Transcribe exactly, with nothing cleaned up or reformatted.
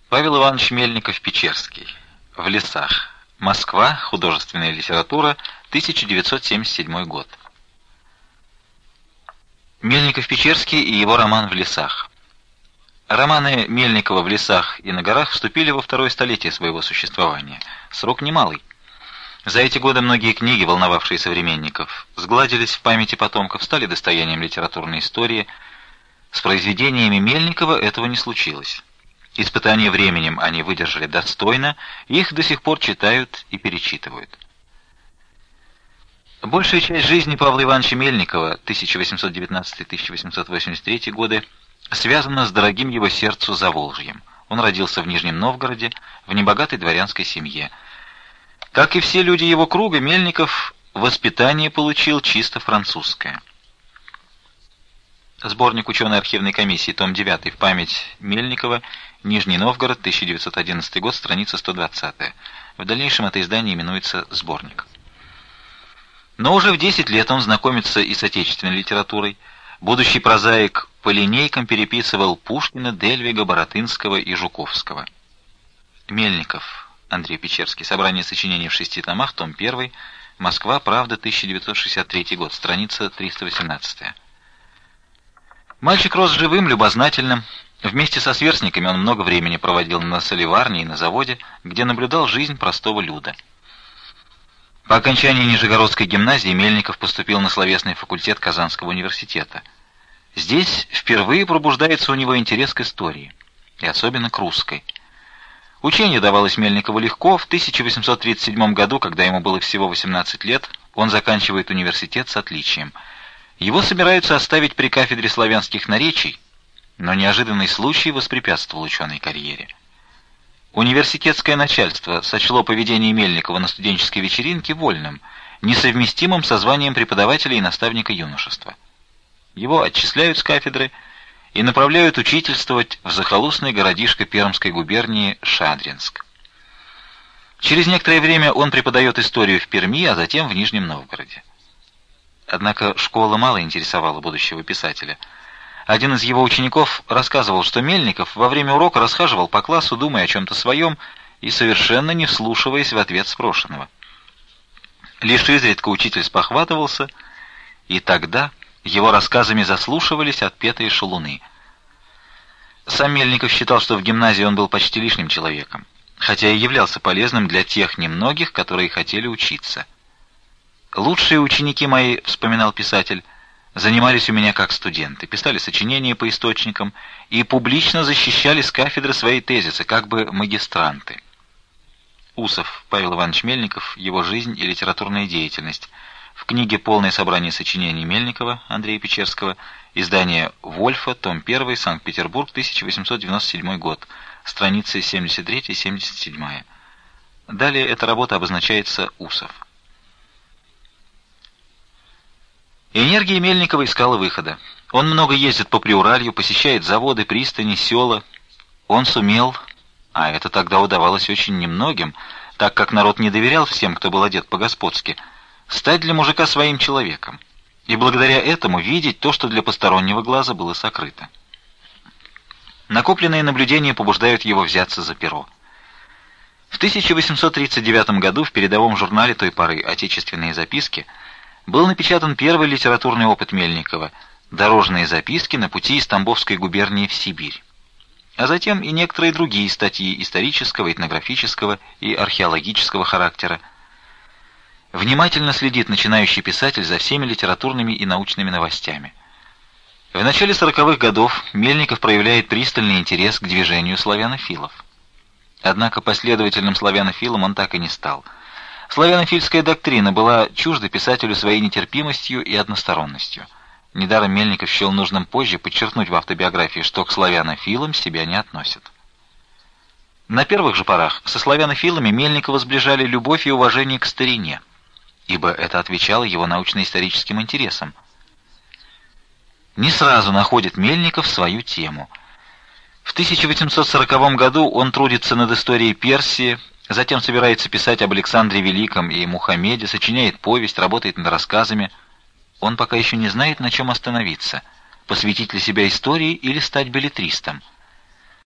Павел Иванович Мельников-Печерский. В лесах. Москва. Художественная литература. тысяча девятьсот семьдесят седьмой год. Мельников-Печерский и его роман «В лесах». Романы Мельникова «В лесах» и «На горах» вступили во второе столетие своего существования. Срок немалый. За эти годы многие книги, волновавшие современников, сгладились в памяти потомков, стали достоянием литературной истории. С произведениями Мельникова этого не случилось. Испытание временем они выдержали достойно, их до сих пор читают и перечитывают. Большая часть жизни Павла Ивановича Мельникова тысяча восемьсот девятнадцатый — тысяча восемьсот восемьдесят третий годы связана с дорогим его сердцу Заволжьем. Он родился в Нижнем Новгороде в небогатой дворянской семье. Как и все люди его круга, Мельников воспитание получил чисто французское. Сборник ученой архивной комиссии, том девятый, в память Мельникова, Нижний Новгород, тысяча девятьсот одиннадцатый год, страница сто двадцатая. В дальнейшем это издание именуется «Сборник». Но уже в десять лет он знакомится и с отечественной литературой. Будущий прозаик по линейкам переписывал Пушкина, Дельвига, Баратынского и Жуковского. Мельников Андрей Печерский. Собрание сочинений в шести томах, том первый. Москва. Правда. тысяча девятьсот шестьдесят третий год. Страница триста восемнадцатая. Мальчик рос живым, любознательным. Вместе со сверстниками он много времени проводил на солеварне и на заводе, где наблюдал жизнь простого люда. По окончании Нижегородской гимназии Мельников поступил на словесный факультет Казанского университета. Здесь впервые пробуждается у него интерес к истории, и особенно к русской. Учение давалось Мельникову легко. В тысяча восемьсот тридцать седьмом году, когда ему было всего восемнадцать лет, он заканчивает университет с отличием. Его собираются оставить при кафедре славянских наречий, но неожиданный случай воспрепятствовал ученой карьере. Университетское начальство сочло поведение Мельникова на студенческой вечеринке вольным, несовместимым со званием преподавателя и наставника юношества. Его отчисляют с кафедры и направляют учительствовать в захолустный городишко Пермской губернии Шадринск. Через некоторое время он преподает историю в Перми, а затем в Нижнем Новгороде. Однако школа мало интересовала будущего писателя. Один из его учеников рассказывал, что Мельников во время урока расхаживал по классу, думая о чем-то своем и совершенно не вслушиваясь в ответ спрошенного. Лишь изредка учитель спохватывался, и тогда его рассказами заслушивались отпетые шалуны. Сам Мельников считал, что в гимназии он был почти лишним человеком, хотя и являлся полезным для тех немногих, которые хотели учиться. «Лучшие ученики мои, — вспоминал писатель, — занимались у меня как студенты, писали сочинения по источникам и публично защищали с кафедры свои тезисы, как бы магистранты». Усов Павел Иванович Мельников. Его жизнь и литературная деятельность. В книге «Полное собрание сочинений Мельникова» Андрея Печерского. Издание «Вольфа», том первый, Санкт-Петербург, тысяча восемьсот девяносто седьмой год. Страницы семьдесят третья — семьдесят седьмая. Далее эта работа обозначается «Усов». Энергия Мельникова искала выхода. Он много ездит по Приуралью, посещает заводы, пристани, села. Он сумел, а это тогда удавалось очень немногим, так как народ не доверял всем, кто был одет по-господски, стать для мужика своим человеком, и благодаря этому видеть то, что для постороннего глаза было сокрыто. Накопленные наблюдения побуждают его взяться за перо. В тысяча восемьсот тридцать девятом году в передовом журнале той поры «Отечественные записки» был напечатан первый литературный опыт Мельникова «Дорожные записки на пути из Тамбовской губернии в Сибирь», а затем и некоторые другие статьи исторического, этнографического и археологического характера. Внимательно следит начинающий писатель за всеми литературными и научными новостями. В начале сороковых годов Мельников проявляет пристальный интерес к движению славянофилов. Однако последовательным славянофилом он так и не стал. Славянофильская доктрина была чужда писателю своей нетерпимостью и односторонностью. Недаром Мельников счел нужным позже подчеркнуть в автобиографии, что к славянофилам себя не относит. На первых же порах со славянофилами Мельникова сближали любовь и уважение к старине, ибо это отвечало его научно-историческим интересам. Не сразу находит Мельников свою тему. В тысяча восемьсот сороковом году он трудится над историей Персии, затем собирается писать об Александре Великом и Мухаммеде, сочиняет повесть, работает над рассказами. Он пока еще не знает, на чем остановиться: посвятить ли себя истории или стать беллетристом.